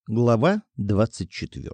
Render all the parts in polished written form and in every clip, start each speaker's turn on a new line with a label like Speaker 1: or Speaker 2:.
Speaker 1: Глава 24.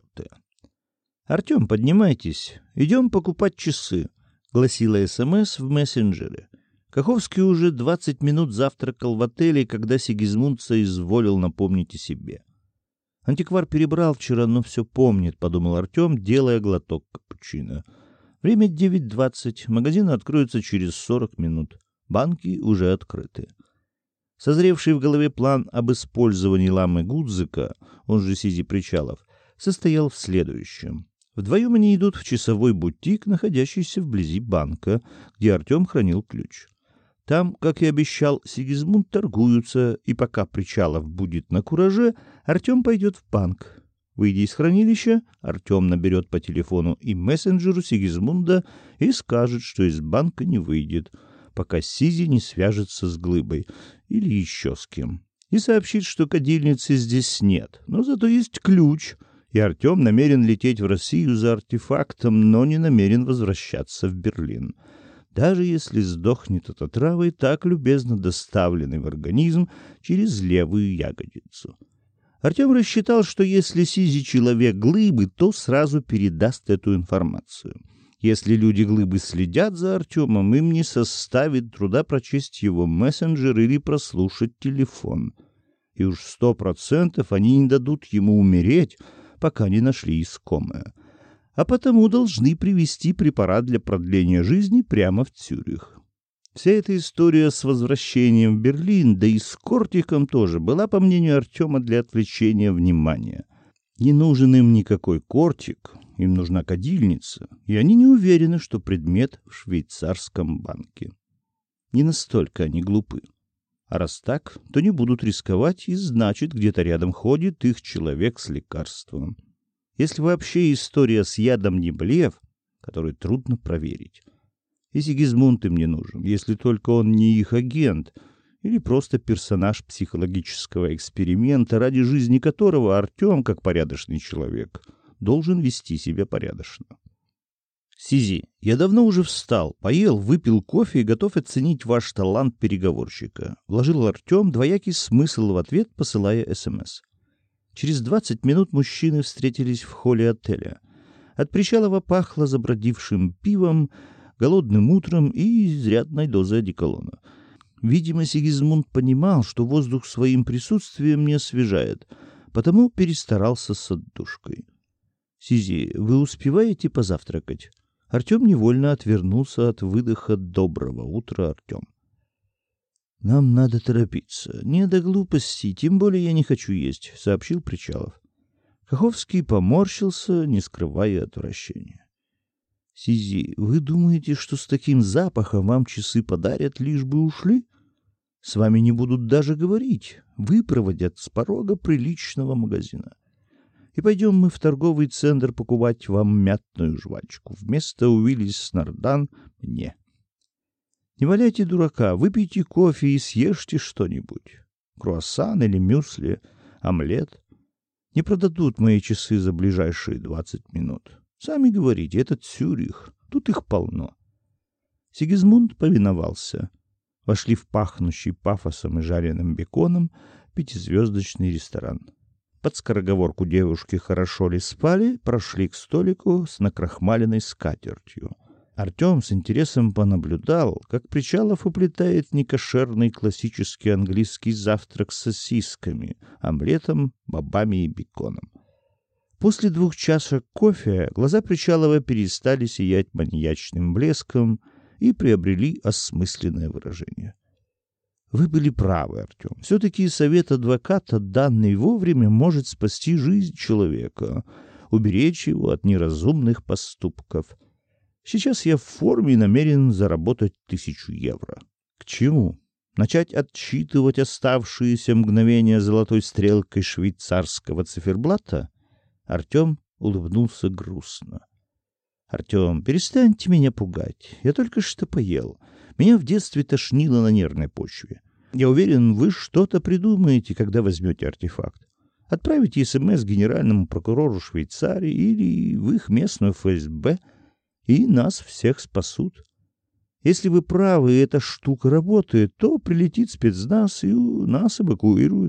Speaker 1: «Артем, поднимайтесь, идем покупать часы», — гласила СМС в мессенджере. Каховский уже 20 минут завтракал в отеле, когда Сигизмунд соизволил напомнить о себе. Антиквар перебрал вчера, но все помнит, — подумал Артем, делая глоток капучино. Время 9:20, магазины откроются через 40 минут. Банки уже открыты. Созревший в голове план об использовании ламы Гудзика, он же Сизи Причалов, состоял в следующем. Вдвоем они идут в часовой бутик, находящийся вблизи банка, где Артем хранил ключ. Там, как и обещал Сигизмунд, торгуются, и пока Причалов будет на кураже, Артем пойдет в банк. Выйдя из хранилища, Артем наберет по телефону и мессенджеру Сигизмунда и скажет, что из банка не выйдет, пока Сизи не свяжется с Глыбой или еще с кем, и сообщит, что кадильницы здесь нет, но зато есть ключ, и Артем намерен лететь в Россию за артефактом, но не намерен возвращаться в Берлин, даже если сдохнет от отравы, так любезно доставленной в организм через левую ягодицу. Артем рассчитал, что если Сизи человек Глыбы, то сразу передаст эту информацию. Если люди Глыбы следят за Артемом, им не составит труда прочесть его мессенджер или прослушать телефон. И уж 100% они не дадут ему умереть, пока не нашли искомое. А потому должны привезти препарат для продления жизни прямо в Цюрих. Вся эта история с возвращением в Берлин, да и с Кортиком тоже, была, по мнению Артема, для отвлечения внимания. Не нужен им никакой Кортик, им нужна кадильница, и они не уверены, что предмет в швейцарском банке. Не настолько они глупы. А раз так, то не будут рисковать, и значит, где-то рядом ходит их человек с лекарством. Если вообще история с ядом не блеф, который трудно проверить. И Сигизмунд им не нужен, если только он не их агент или просто персонаж психологического эксперимента, ради жизни которого Артем, как порядочный человек, должен вести себя порядочно. Сизи, я давно уже встал, поел, выпил кофе и готов оценить ваш талант переговорщика. Вложил Артем двоякий смысл в ответ, посылая СМС. Через 20 минут мужчины встретились в холле отеля. От Причалова пахло забродившим пивом, голодным утром и изрядной дозой одеколона. Видимо, Сигизмунд понимал, что воздух своим присутствием не освежает, потому перестарался с отдушкой. «Сизи, вы успеваете позавтракать?» Артем невольно отвернулся от выдоха «Доброго утра, Артем». «Нам надо торопиться. Не до глупостей, тем более я не хочу есть», — сообщил Причалов. Каховский поморщился, не скрывая отвращения. «Сизи, вы думаете, что с таким запахом вам часы подарят, лишь бы ушли? С вами не будут даже говорить, выпроводят с порога приличного магазина. И пойдем мы в торговый центр покупать вам мятную жвачку. Вместо Уиллис Нардан мне. Не валяйте дурака, выпейте кофе и съешьте что-нибудь. Круассан или мюсли, омлет. Не продадут мои часы за ближайшие 20 минут. Сами говорите, это Цюрих, тут их полно». Сигизмунд повиновался. Вошли в пахнущий пафосом и жареным беконом 5-звездочный ресторан. Под скороговорку девушки «хорошо ли спали» прошли к столику с накрахмаленной скатертью. Артем с интересом понаблюдал, как Причалов уплетает некошерный классический английский завтрак с сосисками, омлетом, бобами и беконом. После 2 чашек кофе глаза Причалова перестали сиять маньячным блеском и приобрели осмысленное выражение. «Вы были правы, Артем. Все-таки совет адвоката, данный вовремя, может спасти жизнь человека, уберечь его от неразумных поступков. Сейчас я в форме и намерен заработать 1000 евро». «К чему? Начать отсчитывать оставшиеся мгновения золотой стрелкой швейцарского циферблата?» Артем улыбнулся грустно. «Артем, перестаньте меня пугать. Я только что поел. Меня в детстве тошнило на нервной почве. Я уверен, вы что-то придумаете, когда возьмете артефакт. Отправите СМС генеральному прокурору Швейцарии или в их местную ФСБ, и нас всех спасут. Если вы правы, и эта штука работает, то прилетит спецназ, и нас эвакуируют.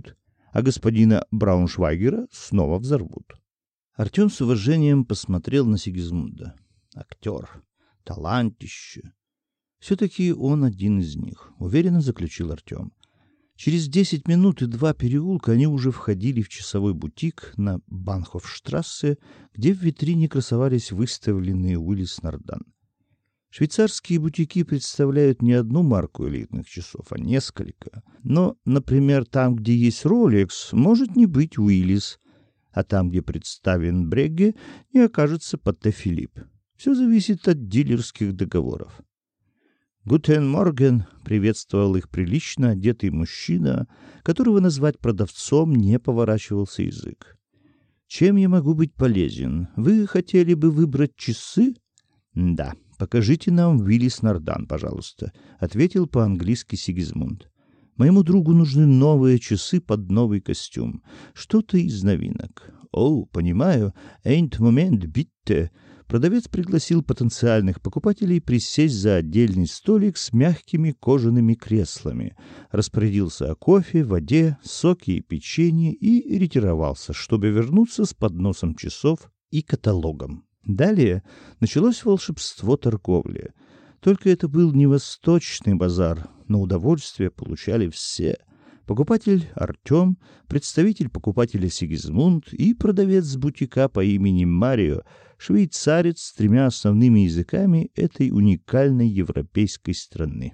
Speaker 1: а господина Брауншвайгера снова взорвут. Артем с уважением посмотрел на Сигизмунда. Актер, талантище. Все-таки он один из них, уверенно заключил Артем. Через 10 минут и 2 переулка они уже входили в часовой бутик на Банхофштрассе, где в витрине красовались выставленные Уиллис Нардан. Швейцарские бутики представляют не одну марку элитных часов, а несколько. Но, например, там, где есть Rolex, может не быть Уиллис, а там, где представлен Брегге, не окажется Патте Филипп. Все зависит от дилерских договоров. «Гутен Морген», — приветствовал их прилично одетый мужчина, которого назвать продавцом не поворачивался язык. «Чем я могу быть полезен? Вы хотели бы выбрать часы?» «Да, покажите нам Уиллис Нардан, пожалуйста», — ответил по-английски Сигизмунд. «Моему другу нужны новые часы под новый костюм. Что-то из новинок». «О, понимаю. Эйнт момент, битте». Продавец пригласил потенциальных покупателей присесть за отдельный столик с мягкими кожаными креслами, распорядился о кофе, воде, соке и печенье и ретировался, чтобы вернуться с подносом часов и каталогом. Далее началось волшебство торговли. Только это был не восточный базар, но удовольствие получали все. Покупатель Артем, представитель покупателя Сигизмунд и продавец с бутика по имени Марио, швейцарец с 3 основными языками этой уникальной европейской страны.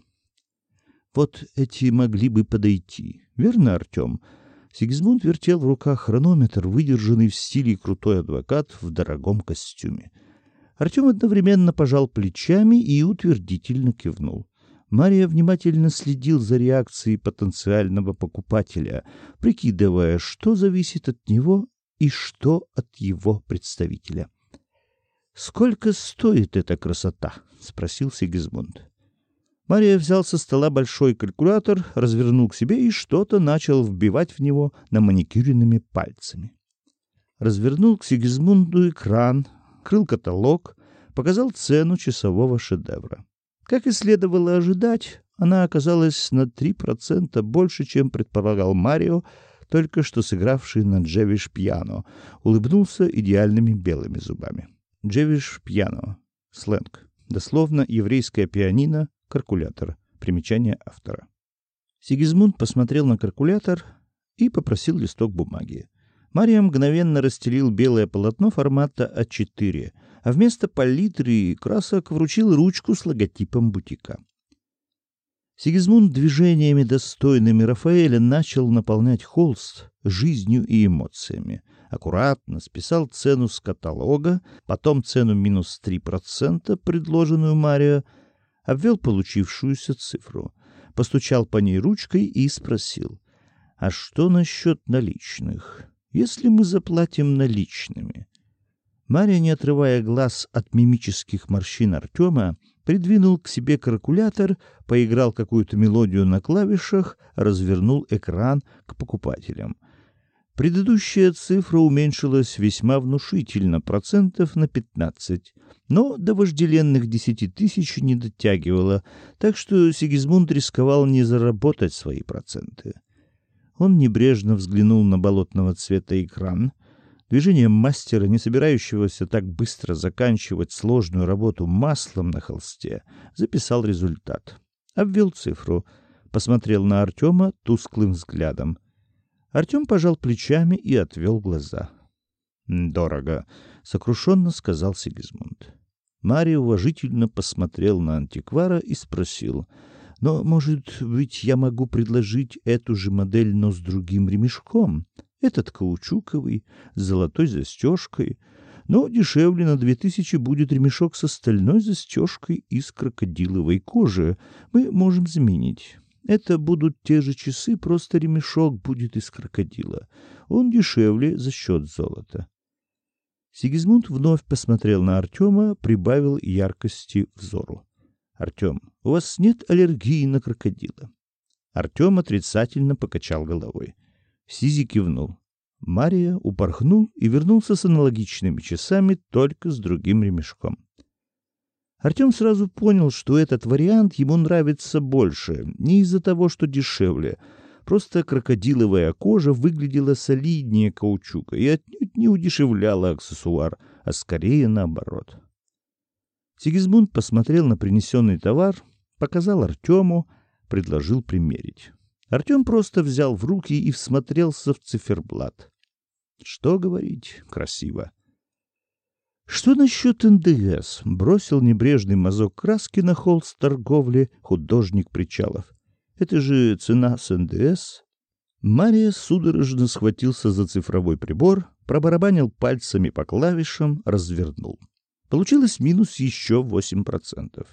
Speaker 1: Вот эти могли бы подойти. Верно, Артем? Сигизмунд вертел в руках хронометр, выдержанный в стиле крутой адвокат в дорогом костюме. Артем одновременно пожал плечами и утвердительно кивнул. Мария внимательно следил за реакцией потенциального покупателя, прикидывая, что зависит от него и что от его представителя. «Сколько стоит эта красота?» — спросил Сигизмунд. Мария взял со стола большой калькулятор, развернул к себе и что-то начал вбивать в него наманикюренными пальцами. Развернул к Сигизмунду экран, открыл каталог, показал цену часового шедевра. Как и следовало ожидать, она оказалась на 3% больше, чем предполагал Марио, только что сыгравший на джевиш пиано, улыбнулся идеальными белыми зубами. Джевиш пиано. Сленг. Дословно еврейское пианино, калькулятор. Примечание автора. Сигизмунд посмотрел на калькулятор и попросил листок бумаги. Мария мгновенно расстелил белое полотно формата А4, а вместо палитры и красок вручил ручку с логотипом бутика. Сигизмунд движениями, достойными Рафаэля, начал наполнять холст жизнью и эмоциями. Аккуратно списал цену с каталога, потом цену минус 3%, предложенную Марио, обвел получившуюся цифру, постучал по ней ручкой и спросил: «А что насчет наличных? Если мы заплатим наличными?» Мария, не отрывая глаз от мимических морщин Артема, придвинул к себе калькулятор, поиграл какую-то мелодию на клавишах, развернул экран к покупателям. Предыдущая цифра уменьшилась весьма внушительно, процентов на 15, но до вожделенных 10 тысяч не дотягивала, так что Сигизмунд рисковал не заработать свои проценты. Он небрежно взглянул на болотного цвета экран. Движением мастера, не собирающегося так быстро заканчивать сложную работу маслом на холсте, записал результат. Обвел цифру, посмотрел на Артема тусклым взглядом. Артем пожал плечами и отвел глаза. «Дорого», — сокрушенно сказал Сигизмунд. Мария уважительно посмотрел на антиквара и спросил: «Но, может быть, я могу предложить эту же модель, но с другим ремешком? Этот каучуковый, с золотой застежкой, но дешевле на 2000 будет ремешок с остальной застежкой из крокодиловой кожи. Мы можем заменить. Это будут те же часы, просто ремешок будет из крокодила. Он дешевле за счет золота». Сигизмунд вновь посмотрел на Артема, прибавил яркости взору. «Артем, у вас нет аллергии на крокодила?» Артем отрицательно покачал головой. Сизи кивнул. Мария упорхнул и вернулся с аналогичными часами, только с другим ремешком. Артем сразу понял, что этот вариант ему нравится больше, не из-за того, что дешевле, Просто крокодиловая кожа выглядела солиднее каучука и отнюдь не удешевляла аксессуар, а скорее наоборот. Сигизмунд посмотрел на принесенный товар, показал Артему, предложил примерить. Артем просто взял в руки и всмотрелся в циферблат. Что говорить, красиво. Что насчет НДС? Бросил небрежный мазок краски на холст торговли художник Причалов. Это же цена с НДС. Мария судорожно схватился за цифровой прибор, пробарабанил пальцами по клавишам, развернул. Получилось минус еще 8%.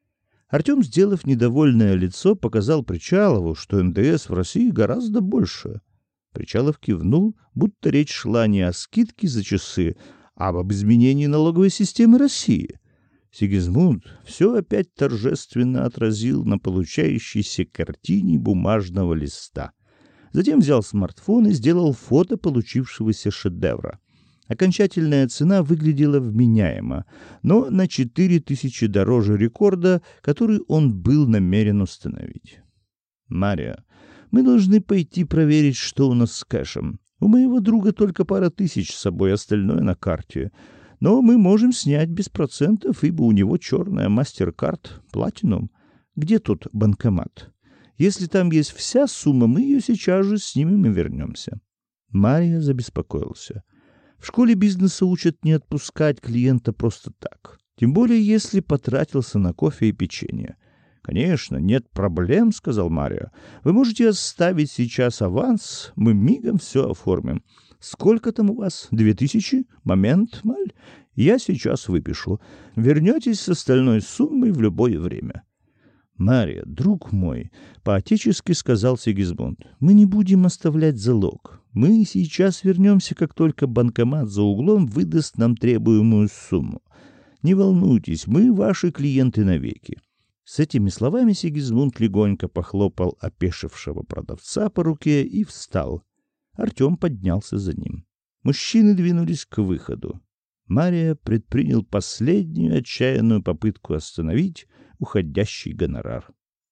Speaker 1: Артем, сделав недовольное лицо, показал Причалову, что НДС в России гораздо больше. Причалов кивнул, будто речь шла не о скидке за часы, а об изменении налоговой системы России. Сигизмунд все опять торжественно отразил на получающейся картине бумажного листа. Затем взял смартфон и сделал фото получившегося шедевра. Окончательная цена выглядела вменяемо, но на 4000 дороже рекорда, который он был намерен установить. «Мария, мы должны пойти проверить, что у нас с кэшем. У моего друга только пара тысяч с собой, остальное на карте. Но мы можем снять без процентов, ибо у него черная MasterCard Platinum. Где тут банкомат? Если там есть вся сумма, мы ее сейчас же снимем и вернемся». Мария забеспокоился. В школе бизнеса учат не отпускать клиента просто так. Тем более, если потратился на кофе и печенье. «Конечно, нет проблем», — сказал Мария. «Вы можете оставить сейчас аванс, мы мигом все оформим. Сколько там у вас? 2000? Момент, Маль. Я сейчас выпишу. Вернетесь с остальной суммой в любое время». «Мария, друг мой», — по-отечески сказал Сигизмунд, — «мы не будем оставлять залог. Мы сейчас вернемся, как только банкомат за углом выдаст нам требуемую сумму. Не волнуйтесь, мы ваши клиенты навеки». С этими словами Сигизмунд легонько похлопал опешившего продавца по руке и встал. Артем поднялся за ним. Мужчины двинулись к выходу. Мария предпринял последнюю отчаянную попытку остановить уходящий гонорар.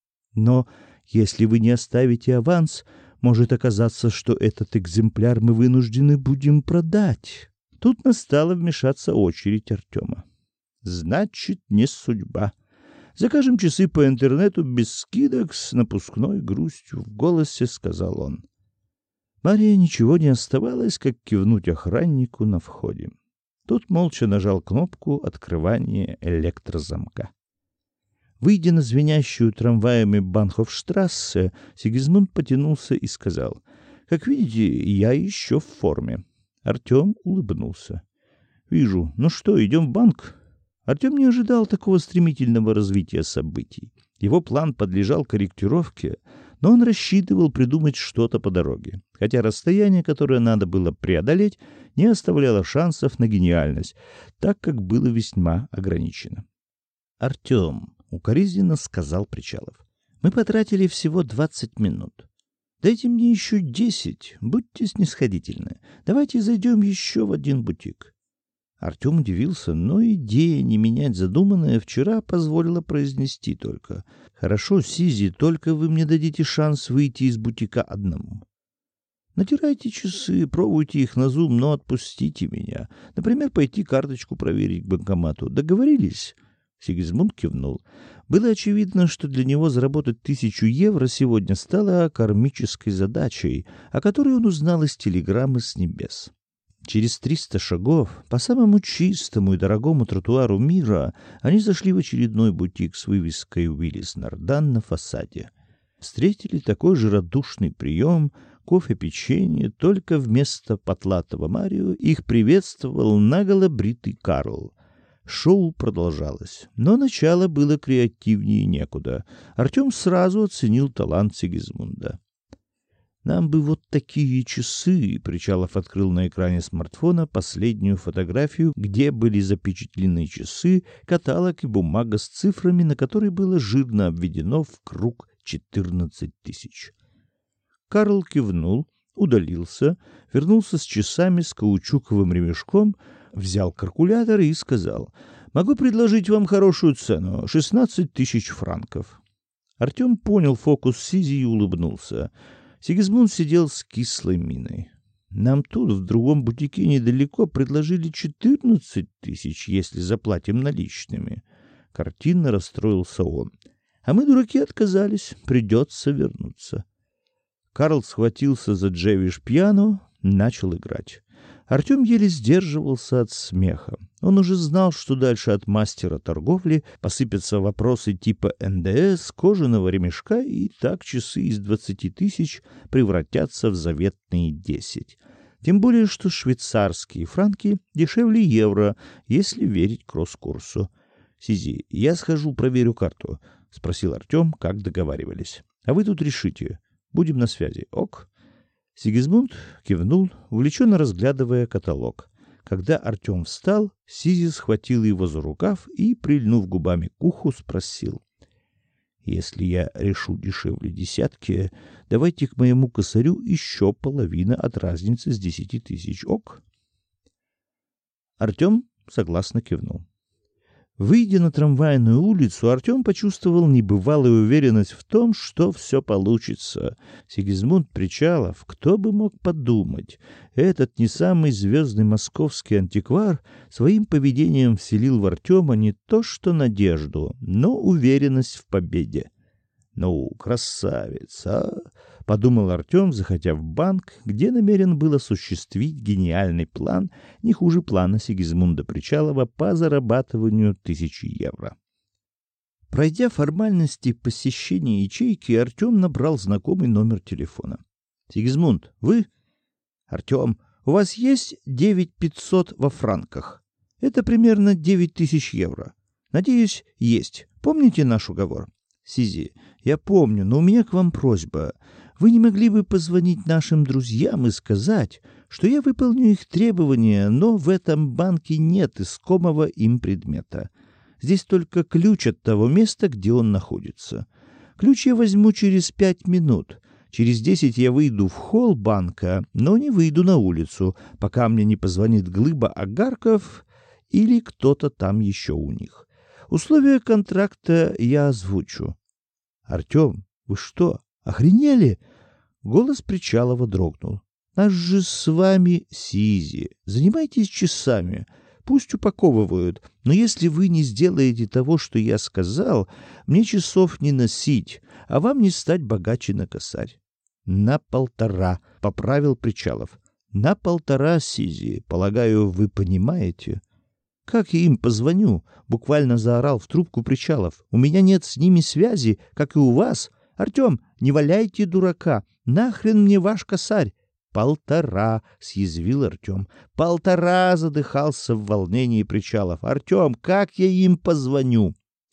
Speaker 1: «Но если вы не оставите аванс, может оказаться, что этот экземпляр мы вынуждены будем продать». Тут настала вмешаться очередь Артема. «Значит, не судьба. Закажем часы по интернету без скидок», с напускной грустью в голосе сказал он. Марии ничего не оставалось, как кивнуть охраннику на входе. Тот молча нажал кнопку открывания электрозамка. Выйдя на звенящую трамваями Банхофштрассе, Сигизмунд потянулся и сказал: «Как видите, я еще в форме». Артем улыбнулся. «Вижу. Ну что, идем в банк?» Артем не ожидал такого стремительного развития событий. Его план подлежал корректировке, но он рассчитывал придумать что-то по дороге, хотя расстояние, которое надо было преодолеть, не оставляло шансов на гениальность, так как было весьма ограничено. «Артем», — укоризненно сказал Причалов, — «мы потратили всего 20 минут. Дайте мне еще 10, будьте снисходительны. Давайте зайдем еще в один бутик». Артем удивился, но идея не менять задуманное вчера позволила произнести только: «Хорошо, Сизи, только вы мне дадите шанс выйти из бутика одному. Натирайте часы, пробуйте их на зум, но отпустите меня. Например, пойти карточку проверить к банкомату. Договорились?» Сигизмунд кивнул. Было очевидно, что для него заработать 1000 евро сегодня стало кармической задачей, о которой он узнал из телеграммы с небес. Через 300 шагов по самому чистому и дорогому тротуару мира они зашли в очередной бутик с вывеской «Уиллис Нардан» на фасаде. Встретили такой же радушный прием, кофе, печенье, только вместо потлатого Марио их приветствовал наголо бритый Карл. Шоу продолжалось, но начало было креативнее некуда. Артем сразу оценил талант Сигизмунда. «Нам бы вот такие часы», — Причалов открыл на экране смартфона последнюю фотографию, где были запечатлены часы, каталог и бумага с цифрами, на которой было жирно обведено в круг 14 000. Карл кивнул, удалился, вернулся с часами с каучуковым ремешком, взял калькулятор и сказал: «Могу предложить вам хорошую цену — 16 000 франков». Артем понял фокус Сизи и улыбнулся. Сигизмунд сидел с кислой миной. Нам тут, в другом бутике недалеко, предложили 14 тысяч, если заплатим наличными. Картинно расстроился он. А мы, дураки, отказались. Придется вернуться. Карл схватился за джевиш-пиано, начал играть. Артем еле сдерживался от смеха. Он уже знал, что дальше от мастера торговли посыпятся вопросы типа НДС, кожаного ремешка, и так часы из 20 тысяч превратятся в заветные 10. Тем более, что швейцарские франки дешевле евро, если верить кросс-курсу. «Сизи, я схожу, проверю карту», — спросил Артем, как договаривались. «А вы тут решите. Будем на связи. Ок?» Сигизмунд кивнул, увлеченно разглядывая каталог. Когда Артем встал, Сизи схватил его за рукав и, прильнув губами к уху, спросил: «Если я решу дешевле десятки, давайте к моему косарю еще половина от разницы с 10 тысяч. Ок?» Артем согласно кивнул. Выйдя на трамвайную улицу, Артем почувствовал небывалую уверенность в том, что все получится. Сигизмунд Причалов, кто бы мог подумать, этот не самый звездный московский антиквар своим поведением вселил в Артема не то что надежду, но уверенность в победе. «Ну, красавец, а!» — подумал Артем, заходя в банк, где намерен был осуществить гениальный план, не хуже плана Сигизмунда Причалова по зарабатыванию 1000 евро. Пройдя формальности посещения ячейки, Артем набрал знакомый номер телефона. «Сигизмунд, вы?» «Артем, у вас есть 9500 во франках? Это примерно 9000 евро. Надеюсь, есть. Помните наш уговор?» «Сизи, я помню, но у меня к вам просьба. Вы не могли бы позвонить нашим друзьям и сказать, что я выполню их требования, но в этом банке нет искомого им предмета. Здесь только ключ от того места, где он находится. Ключ я возьму через 5 минут. Через 10 я выйду в холл банка, но не выйду на улицу, пока мне не позвонит глыба огарков или кто-то там еще у них. Условия контракта я озвучу». «Артем, вы что, охренели?» Голос Причалова дрогнул. «Нас же с вами Сизи. Занимайтесь часами. Пусть упаковывают. Но если вы не сделаете того, что я сказал, мне часов не носить, а вам не стать богаче на косарь». «На 1,5», — поправил Причалов. «На 1,5, Сизи. Полагаю, вы понимаете?» «Как я им позвоню?» — буквально заорал в трубку Причалов. «У меня нет с ними связи, как и у вас. Артем, не валяйте дурака. Нахрен мне ваш косарь?» 1,5, — съязвил Артем. 1,5, — задыхался в волнении Причалов. «Артем, как я им позвоню?»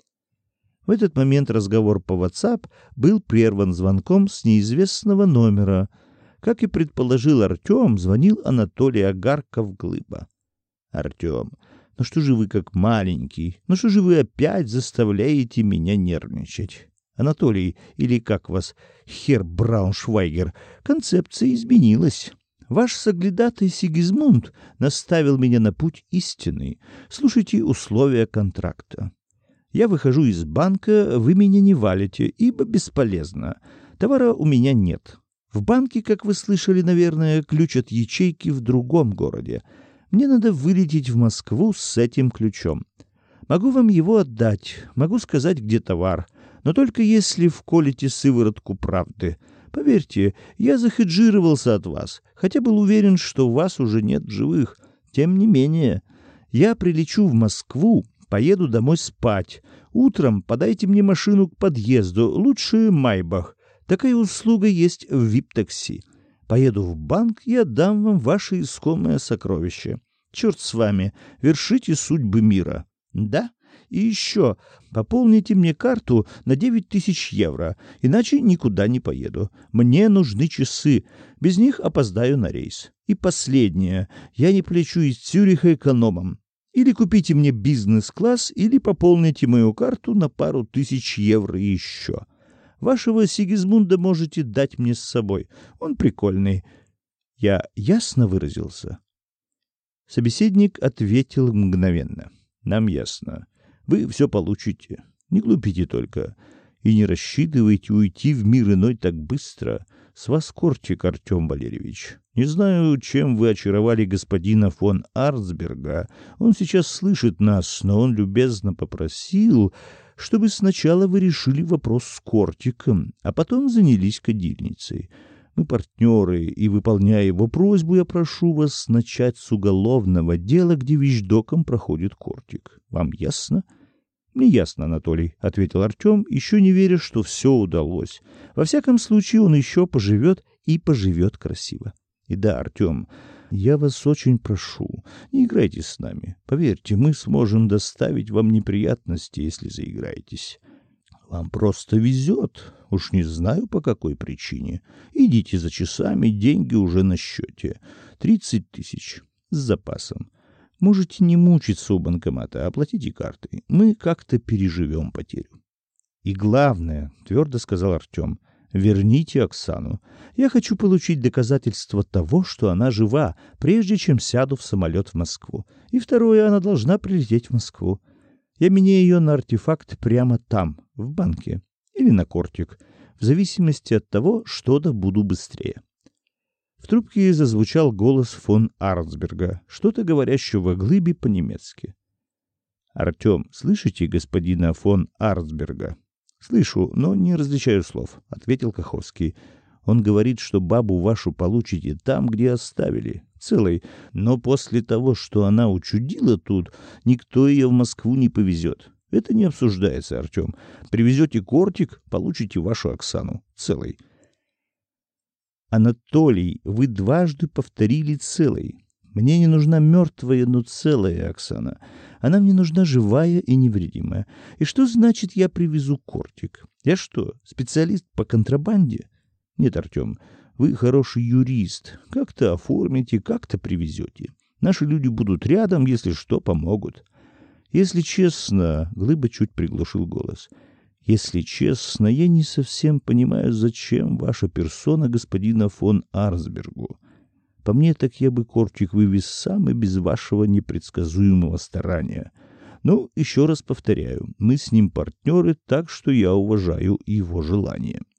Speaker 1: В этот момент разговор по WhatsApp был прерван звонком с неизвестного номера. Как и предположил Артем, звонил Анатолий Агарков-Глыба. «Артем, ну что же вы как маленький? Ну что же вы опять заставляете меня нервничать? Анатолий, или как вас, хер Брауншвайгер, концепция изменилась. Ваш соглядатый Сигизмунд наставил меня на путь истинный. Слушайте условия контракта. Я выхожу из банка, вы меня не валите, ибо бесполезно. Товара у меня нет. В банке, как вы слышали, наверное, ключ от ячейки в другом городе. Мне надо вылететь в Москву с этим ключом. Могу вам его отдать, могу сказать, где товар, но только если вколите сыворотку правды. Поверьте, я захеджировался от вас, хотя был уверен, что вас уже нет в живых. Тем не менее, я прилечу в Москву, поеду домой спать. Утром подайте мне машину к подъезду, лучше Майбах. Такая услуга есть в вип-такси. Поеду в банк и отдам вам ваше искомое сокровище. Черт с вами, вершите судьбы мира. Да? И еще, пополните мне карту на 9000 евро, иначе никуда не поеду. Мне нужны часы, без них опоздаю на рейс. И последнее, я не полечу из Цюриха экономом. Или купите мне бизнес-класс, или пополните мою карту на пару тысяч евро еще. Вашего Сигизмунда можете дать мне с собой. Он прикольный. Я ясно выразился?» Собеседник ответил мгновенно. «Нам ясно. Вы все получите. Не глупите только. И не рассчитывайте уйти в мир иной так быстро. С вас кортик, Артем Валерьевич. Не знаю, чем вы очаровали господина фон Арцберга. Он сейчас слышит нас, но он любезно попросил, чтобы сначала вы решили вопрос с кортиком, а потом занялись кадильницей. Мы партнеры, и, выполняя его просьбу, я прошу вас начать с уголовного дела, где вещдоком проходит кортик. Вам ясно? — Мне ясно, Анатолий, — ответил Артем, еще не веря, что все удалось. Во всяком случае, он еще поживет и поживет красиво. И да, Артем, я вас очень прошу, не играйте с нами. Поверьте, мы сможем доставить вам неприятности, если заиграетесь. Вам просто везет, уж не знаю по какой причине. Идите за часами, деньги уже на счете. 30 тысяч с запасом. Можете не мучиться у банкомата, а оплатите картой. Мы как-то переживем потерю. И главное, твердо сказал Артем, верните Оксану. Я хочу получить доказательство того, что она жива, прежде чем сяду в самолет в Москву. И второе, она должна прилететь в Москву. Я меняю ее на артефакт прямо там, в банке. Или на кортик, в зависимости от того, что добуду быстрее. В трубке зазвучал голос фон Арцберга, что-то говорящего глыбе по-немецки. — Артем, слышите господина фон Арцберга? — Слышу, но не различаю слов, — ответил Каховский. — Он говорит, что бабу вашу получите там, где оставили, целой, но после того, что она учудила тут, никто ее в Москву не повезет. Это не обсуждается, Артем. Привезете кортик, получите вашу Оксану, целой. Анатолий, вы дважды повторили целой. Мне не нужна мертвая, но целая Оксана. Она мне нужна живая и невредимая. И что значит я привезу кортик? Я что, специалист по контрабанде? Нет, Артем, вы хороший юрист. Как-то оформите, как-то привезете. Наши люди будут рядом, если что, помогут. Если честно, Глыба чуть приглушил голос. Если честно, я не совсем понимаю, зачем ваша персона господина фон Арцбергу. По мне, так я бы кортик вывез сам и без вашего непредсказуемого старания. Ну, еще раз повторяю, мы с ним партнеры, так что я уважаю его желание.